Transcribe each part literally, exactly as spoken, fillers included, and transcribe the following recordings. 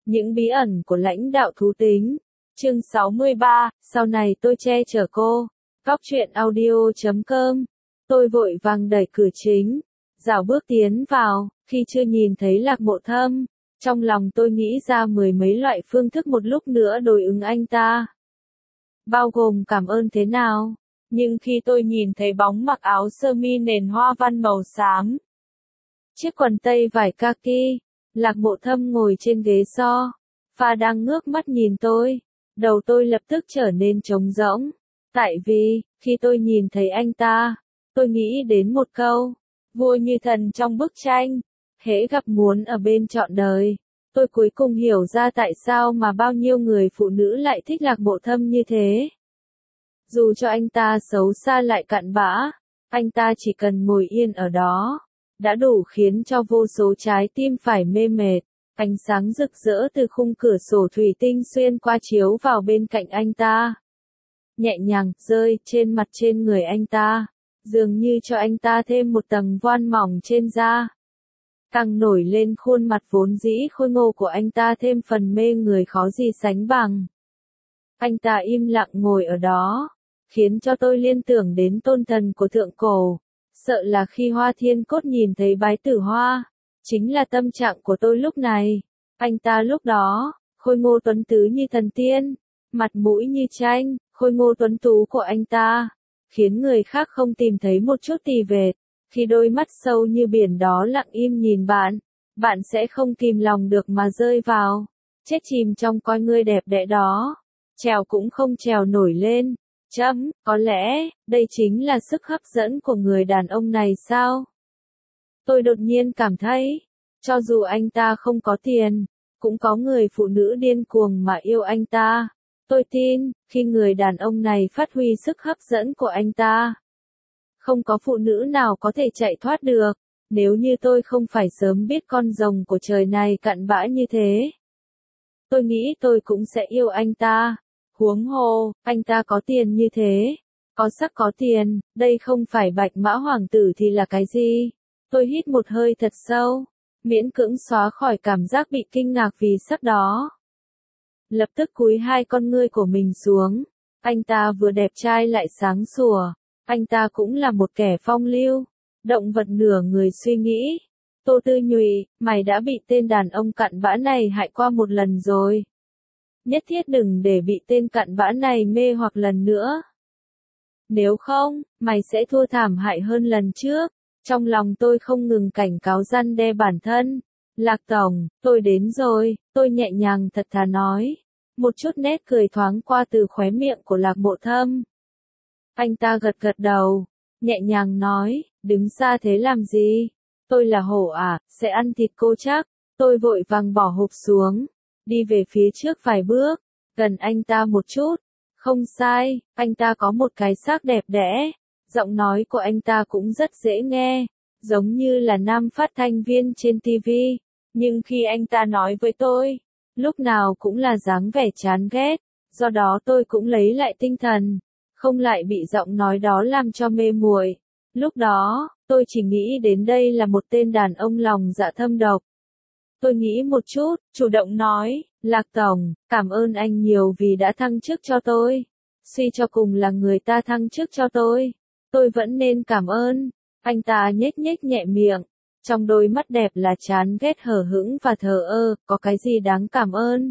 Những bí ẩn của lãnh đạo thú tính. Chương sáu mươi ba, sau này tôi che chở cô. Góc truyện audio chấm com. Tôi vội vàng đẩy cửa chính, dạo bước tiến vào, khi chưa nhìn thấy Lạc Mộ Thâm, trong lòng tôi nghĩ ra mười mấy loại phương thức một lúc nữa đối ứng anh ta. Bao gồm cảm ơn thế nào, nhưng khi tôi nhìn thấy bóng mặc áo sơ mi nền hoa văn màu xám, chiếc quần tây vải kaki, Lạc Mộ Thâm ngồi trên ghế so, và đang ngước mắt nhìn tôi, đầu tôi lập tức trở nên trống rỗng. Tại vì, khi tôi nhìn thấy anh ta, tôi nghĩ đến một câu, vua như thần trong bức tranh, hễ gặp muốn ở bên trọn đời. Tôi cuối cùng hiểu ra tại sao mà bao nhiêu người phụ nữ lại thích Lạc Mộ Thâm như thế. Dù cho anh ta xấu xa lại cặn bã, anh ta chỉ cần ngồi yên ở đó, đã đủ khiến cho vô số trái tim phải mê mệt. Ánh sáng rực rỡ từ khung cửa sổ thủy tinh xuyên qua chiếu vào bên cạnh anh ta, nhẹ nhàng rơi trên mặt trên người anh ta, dường như cho anh ta thêm một tầng voan mỏng trên da. Càng nổi lên khuôn mặt vốn dĩ khôi ngô của anh ta thêm phần mê người khó gì sánh bằng. Anh ta im lặng ngồi ở đó, khiến cho tôi liên tưởng đến tôn thần của thượng cổ, sợ là khi Hoa Thiên Cốt nhìn thấy Bái Tử Hoa, chính là tâm trạng của tôi lúc này. Anh ta lúc đó, khôi ngô tuấn tứ như thần tiên, mặt mũi như tranh, khôi ngô tuấn tú của anh ta, khiến người khác không tìm thấy một chút tì vết. Khi đôi mắt sâu như biển đó lặng im nhìn bạn, bạn sẽ không kìm lòng được mà rơi vào, chết chìm trong coi người đẹp đẽ đó, trèo cũng không trèo nổi lên. Chấm, có lẽ, đây chính là sức hấp dẫn của người đàn ông này sao? Tôi đột nhiên cảm thấy, cho dù anh ta không có tiền, cũng có người phụ nữ điên cuồng mà yêu anh ta. Tôi tin, khi người đàn ông này phát huy sức hấp dẫn của anh ta, không có phụ nữ nào có thể chạy thoát được. Nếu như tôi không phải sớm biết con rồng của trời này cặn bã như thế, tôi nghĩ tôi cũng sẽ yêu anh ta. Huống hồ, anh ta có tiền như thế, có sắc có tiền, đây không phải Bạch Mã Hoàng tử thì là cái gì? Tôi hít một hơi thật sâu, miễn cưỡng xóa khỏi cảm giác bị kinh ngạc vì sắc đó. Lập tức cúi hai con ngươi của mình xuống, anh ta vừa đẹp trai lại sáng sủa, anh ta cũng là một kẻ phong lưu, động vật nửa người suy nghĩ. Tô Tư Nhụy, mày đã bị tên đàn ông cặn bã này hại qua một lần rồi. Nhất thiết đừng để bị tên cặn bã này mê hoặc lần nữa. Nếu không, mày sẽ thua thảm hại hơn lần trước. Trong lòng tôi không ngừng cảnh cáo răn đe bản thân. Lạc Tổng, tôi đến rồi, tôi nhẹ nhàng thật thà nói. Một chút nét cười thoáng qua từ khóe miệng của Lạc Mộ Thâm. Anh ta gật gật đầu, nhẹ nhàng nói, đứng xa thế làm gì? Tôi là hổ à, sẽ ăn thịt cô chắc. Tôi vội vàng bỏ hộp xuống, đi về phía trước vài bước, gần anh ta một chút. Không sai, anh ta có một cái xác đẹp đẽ, giọng nói của anh ta cũng rất dễ nghe, giống như là nam phát thanh viên trên ti vi, nhưng khi anh ta nói với tôi, lúc nào cũng là dáng vẻ chán ghét, do đó tôi cũng lấy lại tinh thần, không lại bị giọng nói đó làm cho mê muội. Lúc đó, tôi chỉ nghĩ đến đây là một tên đàn ông lòng dạ thâm độc. Tôi nghĩ một chút, chủ động nói, Lạc Tổng, cảm ơn anh nhiều vì đã thăng chức cho tôi. Suy cho cùng là người ta thăng chức cho tôi. Tôi vẫn nên cảm ơn. Anh ta nhếch nhếch nhẹ miệng. Trong đôi mắt đẹp là chán ghét hờ hững và thờ ơ, có cái gì đáng cảm ơn.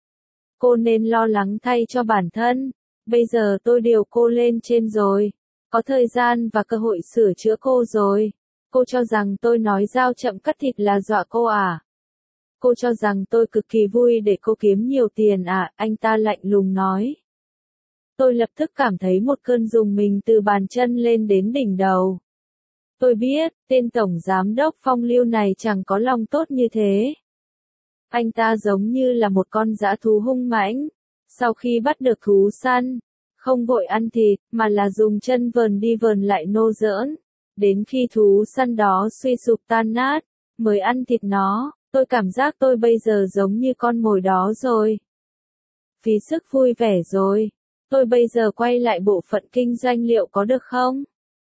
Cô nên lo lắng thay cho bản thân. Bây giờ tôi điều cô lên trên rồi. Có thời gian và cơ hội sửa chữa cô rồi. Cô cho rằng tôi nói dao chậm cắt thịt là dọa cô à? Cô cho rằng tôi cực kỳ vui để cô kiếm nhiều tiền à? Anh ta lạnh lùng nói. Tôi lập tức cảm thấy một cơn rùng mình từ bàn chân lên đến đỉnh đầu. Tôi biết, tên tổng giám đốc phong lưu này chẳng có lòng tốt như thế. Anh ta giống như là một con dã thú hung mãnh. Sau khi bắt được thú săn, không vội ăn thịt, mà là dùng chân vờn đi vờn lại nô giỡn. Đến khi thú săn đó suy sụp tan nát, mới ăn thịt nó. Tôi cảm giác tôi bây giờ giống như con mồi đó rồi. Phí sức vui vẻ rồi. Tôi bây giờ quay lại bộ phận kinh doanh liệu có được không?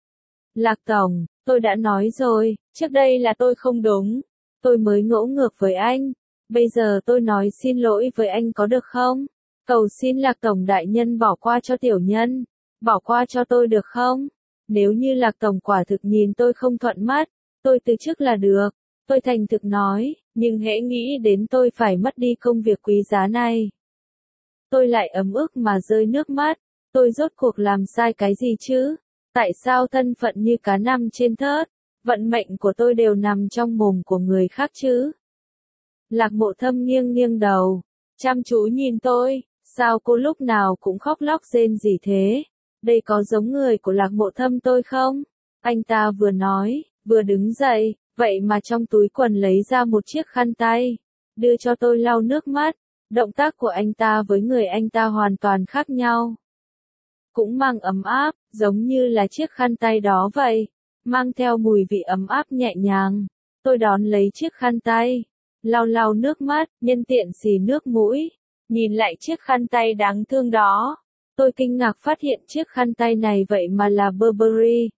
Lạc Tổng, tôi đã nói rồi, trước đây là tôi không đúng. Tôi mới ngỗ ngược với anh. Bây giờ tôi nói xin lỗi với anh có được không? Cầu xin Lạc Tổng đại nhân bỏ qua cho tiểu nhân, bỏ qua cho tôi được không? Nếu như Lạc Tổng quả thực nhìn tôi không thuận mắt, tôi từ chức là được. Tôi thành thực nói, nhưng hễ nghĩ đến tôi phải mất đi công việc quý giá này. Tôi lại ấm ức mà rơi nước mắt, tôi rốt cuộc làm sai cái gì chứ? Tại sao thân phận như cá nằm trên thớt, vận mệnh của tôi đều nằm trong mồm của người khác chứ? Lạc Mộ Thâm nghiêng nghiêng đầu, chăm chú nhìn tôi, sao cô lúc nào cũng khóc lóc rên rỉ thế? Đây có giống người của Lạc Mộ Thâm tôi không? Anh ta vừa nói, vừa đứng dậy, vậy mà trong túi quần lấy ra một chiếc khăn tay, đưa cho tôi lau nước mắt. Động tác của anh ta với người anh ta hoàn toàn khác nhau. Cũng mang ấm áp, giống như là chiếc khăn tay đó vậy, mang theo mùi vị ấm áp nhẹ nhàng. Tôi đón lấy chiếc khăn tay, lau lau nước mắt, nhân tiện xì nước mũi, nhìn lại chiếc khăn tay đáng thương đó. Tôi kinh ngạc phát hiện chiếc khăn tay này vậy mà là Burberry.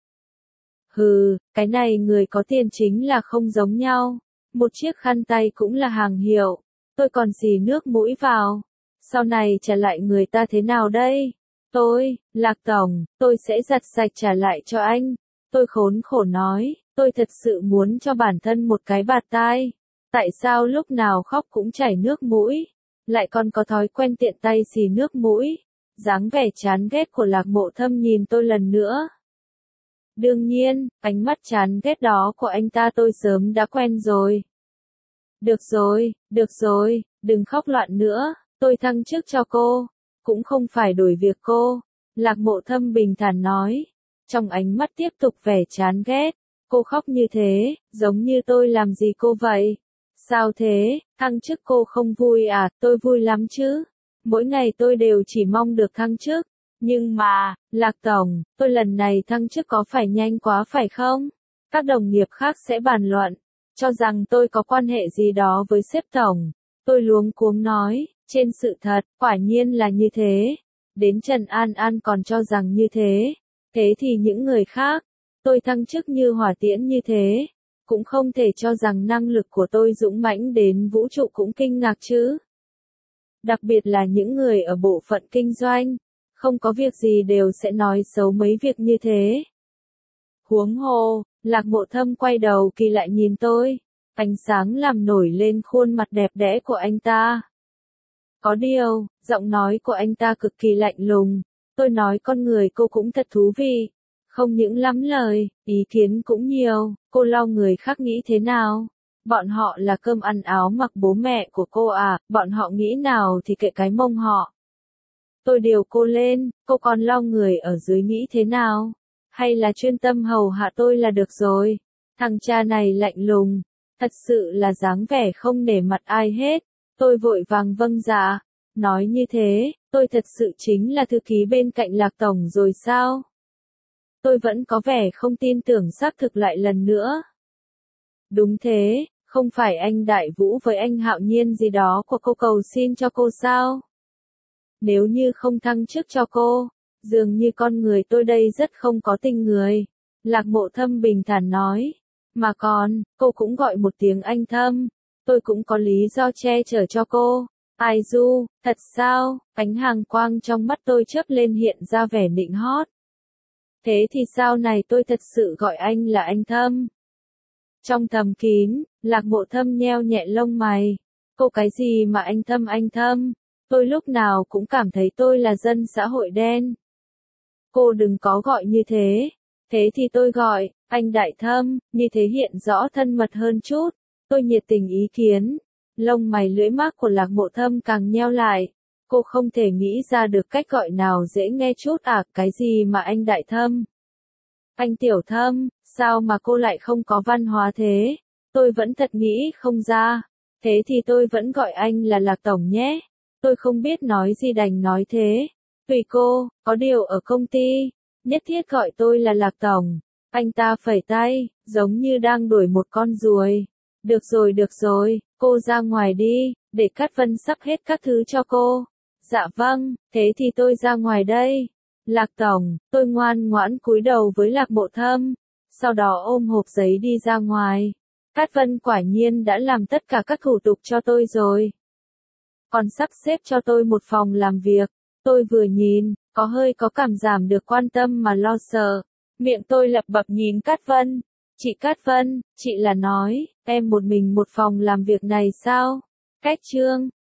Hừ, cái này người có tiền chính là không giống nhau. Một chiếc khăn tay cũng là hàng hiệu. Tôi còn xì nước mũi vào. Sau này trả lại người ta thế nào đây? Tôi, Lạc Tổng, tôi sẽ giặt sạch trả lại cho anh. Tôi khốn khổ nói, tôi thật sự muốn cho bản thân một cái bạt tai. Tại sao lúc nào khóc cũng chảy nước mũi? Lại còn có thói quen tiện tay xì nước mũi. Dáng vẻ chán ghét của Lạc Mộ Thâm nhìn tôi lần nữa. Đương nhiên, ánh mắt chán ghét đó của anh ta tôi sớm đã quen rồi. Được rồi, được rồi, đừng khóc loạn nữa, tôi thăng chức cho cô, cũng không phải đổi việc cô. Lạc Mộ Thâm bình thản nói, trong ánh mắt tiếp tục vẻ chán ghét. Cô khóc như thế, giống như tôi làm gì cô vậy? Sao thế, thăng chức cô không vui à? Tôi vui lắm chứ. Mỗi ngày tôi đều chỉ mong được thăng chức. Nhưng mà, Lạc Tổng, tôi lần này thăng chức có phải nhanh quá phải không? Các đồng nghiệp khác sẽ bàn luận, cho rằng tôi có quan hệ gì đó với sếp tổng. Tôi luống cuống nói, trên sự thật, quả nhiên là như thế. Đến Trần An An còn cho rằng như thế. Thế thì những người khác, tôi thăng chức như hỏa tiễn như thế, cũng không thể cho rằng năng lực của tôi dũng mãnh đến vũ trụ cũng kinh ngạc chứ. Đặc biệt là những người ở bộ phận kinh doanh, không có việc gì đều sẽ nói xấu mấy việc như thế. Huống hồ, Lạc Mộ Thâm quay đầu kỳ lại nhìn tôi, ánh sáng làm nổi lên khuôn mặt đẹp đẽ của anh ta. Có điều, giọng nói của anh ta cực kỳ lạnh lùng. Tôi nói con người cô cũng thật thú vị, không những lắm lời, ý kiến cũng nhiều. Cô lo người khác nghĩ thế nào? Bọn họ là cơm ăn áo mặc bố mẹ của cô à? Bọn họ nghĩ nào thì kệ cái mông họ. Tôi điều cô lên, cô còn lo người ở dưới nghĩ thế nào? Hay là chuyên tâm hầu hạ tôi là được rồi? Thằng cha này lạnh lùng, thật sự là dáng vẻ không nể mặt ai hết. Tôi vội vàng vâng dạ, nói như thế, tôi thật sự chính là thư ký bên cạnh Lạc Tổng rồi sao? Tôi vẫn có vẻ không tin tưởng xác thực lại lần nữa. Đúng thế, không phải anh Đại Vũ với anh Hạo Nhiên gì đó của cô cầu xin cho cô sao? Nếu như không thăng chức cho cô, dường như con người tôi đây rất không có tình người. Lạc Mộ Thâm bình thản nói, mà còn, cô cũng gọi một tiếng anh Thâm, tôi cũng có lý do che chở cho cô. Ai du, thật sao? Ánh hàng quang trong mắt tôi chớp lên hiện ra vẻ nịnh hót. Thế thì sau này tôi thật sự gọi anh là anh Thâm. Trong thầm kín, Lạc Mộ Thâm nheo nhẹ lông mày. Cô cái gì mà anh Thâm anh Thâm? Tôi lúc nào cũng cảm thấy tôi là dân xã hội đen. Cô đừng có gọi như thế. Thế thì tôi gọi, anh Đại Thâm, như thế hiện rõ thân mật hơn chút. Tôi nhiệt tình ý kiến. Lông mày lưỡi mác của Lạc Mộ Thâm càng nheo lại. Cô không thể nghĩ ra được cách gọi nào dễ nghe chút à? Cái gì mà anh Đại Thâm? Anh Tiểu Thâm, sao mà cô lại không có văn hóa thế? Tôi vẫn thật nghĩ không ra. Thế thì tôi vẫn gọi anh là Lạc Tổng nhé. Tôi không biết nói gì đành nói thế. Tùy cô, có điều ở công ty, nhất thiết gọi tôi là Lạc Tổng. Anh ta phẩy tay, giống như đang đuổi một con ruồi. Được rồi được rồi, cô ra ngoài đi, để Cát Vân sắp hết các thứ cho cô. Dạ vâng, thế thì tôi ra ngoài đây. Lạc Tổng, tôi ngoan ngoãn cúi đầu với Lạc Mộ Thâm, sau đó ôm hộp giấy đi ra ngoài. Cát Vân quả nhiên đã làm tất cả các thủ tục cho tôi rồi. Còn sắp xếp cho tôi một phòng làm việc. Tôi vừa nhìn, có hơi có cảm giảm được quan tâm mà lo sợ. Miệng tôi lẩm bẩm nhìn Cát Vân. Chị Cát Vân, chị là nói, em một mình một phòng làm việc này sao? Cách Trương,